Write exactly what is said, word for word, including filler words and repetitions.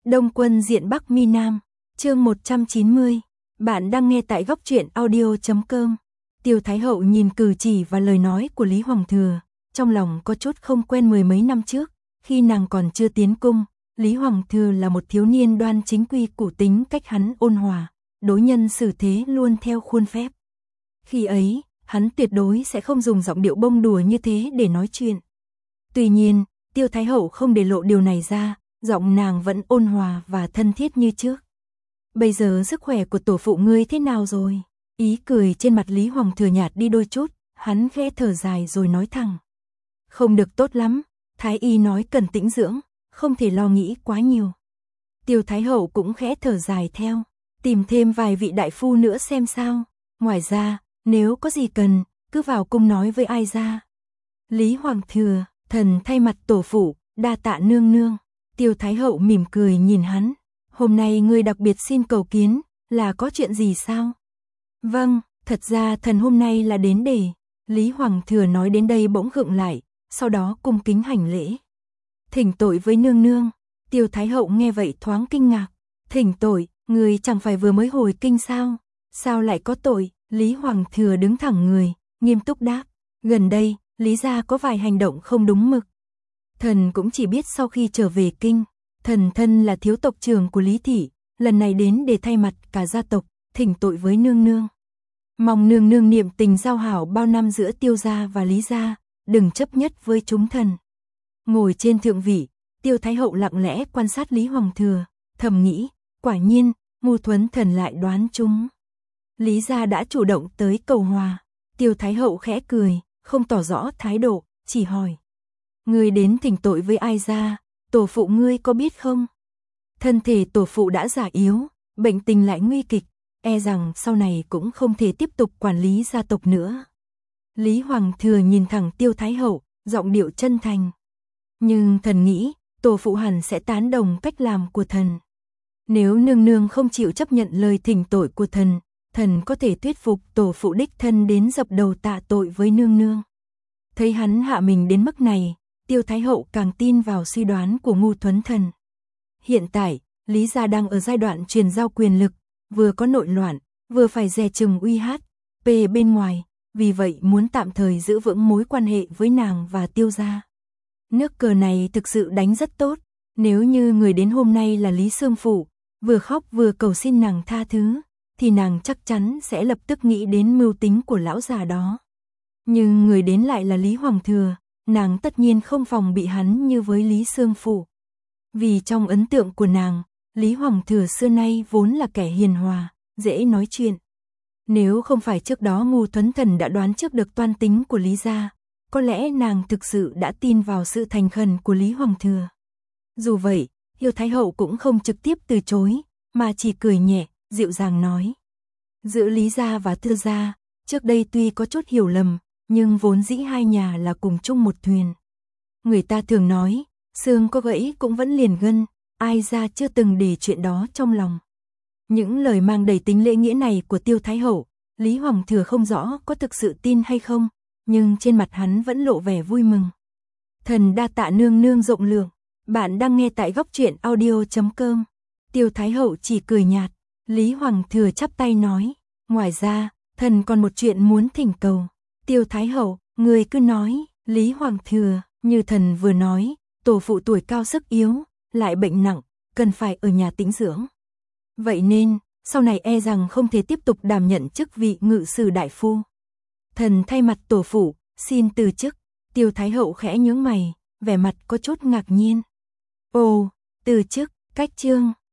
Đông Quân diện Bắc Mi Nam, chương một trăm chín mươi. Bạn đang nghe tại góc truyện audio chấm com. Tiêu Thái Hậu nhìn cử chỉ và lời nói của Lý Hoàng Thừa, trong lòng có chút không quen. Mười mấy năm trước, khi nàng còn chưa tiến cung, Lý Hoàng Thừa là một thiếu niên đoan chính quy củ, tính cách hắn ôn hòa, đối nhân xử thế luôn theo khuôn phép. Khi ấy, hắn tuyệt đối sẽ không dùng giọng điệu bông đùa như thế để nói chuyện. Tuy nhiên, Tiêu Thái Hậu không để lộ điều này ra, giọng nàng vẫn ôn hòa và thân thiết như trước. Bây giờ sức khỏe của tổ phụ ngươi thế nào rồi? Ý cười trên mặt Lý Hoàng Thừa nhạt đi đôi chút, hắn khẽ thở dài rồi nói thẳng. Không được tốt lắm, Thái y nói cần tĩnh dưỡng, không thể lo nghĩ quá nhiều. Tiêu Thái Hậu cũng khẽ thở dài theo, tìm thêm vài vị đại phu nữa xem sao. Ngoài ra, nếu có gì cần, cứ vào cung nói với ai ra. Lý Hoàng Thừa, thần thay mặt tổ phụ, đa tạ nương nương. Tiêu Thái Hậu mỉm cười nhìn hắn. Hôm nay ngươi đặc biệt xin cầu kiến, là có chuyện gì sao? Vâng, thật ra thần hôm nay là đến để... Lý Hoàng Thừa nói đến đây bỗng khựng lại, sau đó cung kính hành lễ. Thỉnh tội với nương nương. Tiêu Thái Hậu nghe vậy thoáng kinh ngạc. Thỉnh tội, người chẳng phải vừa mới hồi kinh sao? Sao lại có tội? Lý Hoàng Thừa đứng thẳng người, nghiêm túc đáp. Gần đây, Lý gia có vài hành động không đúng mực. Thần cũng chỉ biết sau khi trở về kinh, thần thân là thiếu tộc trưởng của Lý thị, lần này đến để thay mặt cả gia tộc, thỉnh tội với nương nương. Mong nương nương niệm tình giao hảo bao năm giữa Tiêu gia và Lý gia, đừng chấp nhất với chúng thần. Ngồi trên thượng vị, Tiêu Thái Hậu lặng lẽ quan sát Lý Hoàng Thừa, thầm nghĩ, quả nhiên, Ngu Thuấn Thần lại đoán chúng. Lý gia đã chủ động tới cầu hòa. Tiêu Thái Hậu khẽ cười, không tỏ rõ thái độ, chỉ hỏi. Ngươi đến thỉnh tội với ai ra, tổ phụ ngươi có biết không? Thân thể tổ phụ đã già yếu, bệnh tình lại nguy kịch, e rằng sau này cũng không thể tiếp tục quản lý gia tộc nữa. Lý Hoàng Thừa nhìn thẳng Tiêu Thái Hậu, giọng điệu chân thành. Nhưng thần nghĩ, tổ phụ hẳn sẽ tán đồng cách làm của thần. Nếu nương nương không chịu chấp nhận lời thỉnh tội của thần, thần có thể thuyết phục tổ phụ đích thân đến dập đầu tạ tội với nương nương. Thấy hắn hạ mình đến mức này, Tiêu Thái Hậu càng tin vào suy đoán của Ngu Thuấn Thần. Hiện tại, Lý gia đang ở giai đoạn truyền giao quyền lực, vừa có nội loạn, vừa phải dè chừng uy hát, p bên ngoài, vì vậy muốn tạm thời giữ vững mối quan hệ với nàng và Tiêu gia. Nước cờ này thực sự đánh rất tốt, nếu như người đến hôm nay là Lý Sương Phụ, vừa khóc vừa cầu xin nàng tha thứ, thì nàng chắc chắn sẽ lập tức nghĩ đến mưu tính của lão già đó. Nhưng người đến lại là Lý Hoàng Thừa, nàng tất nhiên không phòng bị hắn như với Lý Sương Phụ. Vì trong ấn tượng của nàng, Lý Hoàng Thừa xưa nay vốn là kẻ hiền hòa, dễ nói chuyện. Nếu không phải trước đó Ngu Thuấn Thần đã đoán trước được toan tính của Lý gia, có lẽ nàng thực sự đã tin vào sự thành khẩn của Lý Hoàng Thừa. Dù vậy, Tiêu Thái Hậu cũng không trực tiếp từ chối, mà chỉ cười nhẹ, dịu dàng nói. Giữa Lý gia và Tiêu gia, trước đây tuy có chút hiểu lầm, nhưng vốn dĩ hai nhà là cùng chung một thuyền. Người ta thường nói, xương có gãy cũng vẫn liền gân, ai ra chưa từng để chuyện đó trong lòng. Những lời mang đầy tính lễ nghĩa này của Tiêu Thái Hậu, Lý Hoàng Thừa không rõ có thực sự tin hay không, nhưng trên mặt hắn vẫn lộ vẻ vui mừng. Thần đa tạ nương nương rộng lượng, bạn đang nghe tại góc truyện audio chấm com. Tiêu Thái Hậu chỉ cười nhạt, Lý Hoàng Thừa chắp tay nói, ngoài ra, thần còn một chuyện muốn thỉnh cầu. Tiêu Thái Hậu, người cứ nói. Lý Hoàng Thừa, như thần vừa nói, tổ phụ tuổi cao sức yếu, lại bệnh nặng, cần phải ở nhà tĩnh dưỡng. Vậy nên, sau này e rằng không thể tiếp tục đảm nhận chức vị ngự sử đại phu. Thần thay mặt tổ phụ, xin từ chức. Tiêu Thái Hậu khẽ nhướng mày, vẻ mặt có chút ngạc nhiên. Ồ, từ chức, cách chương.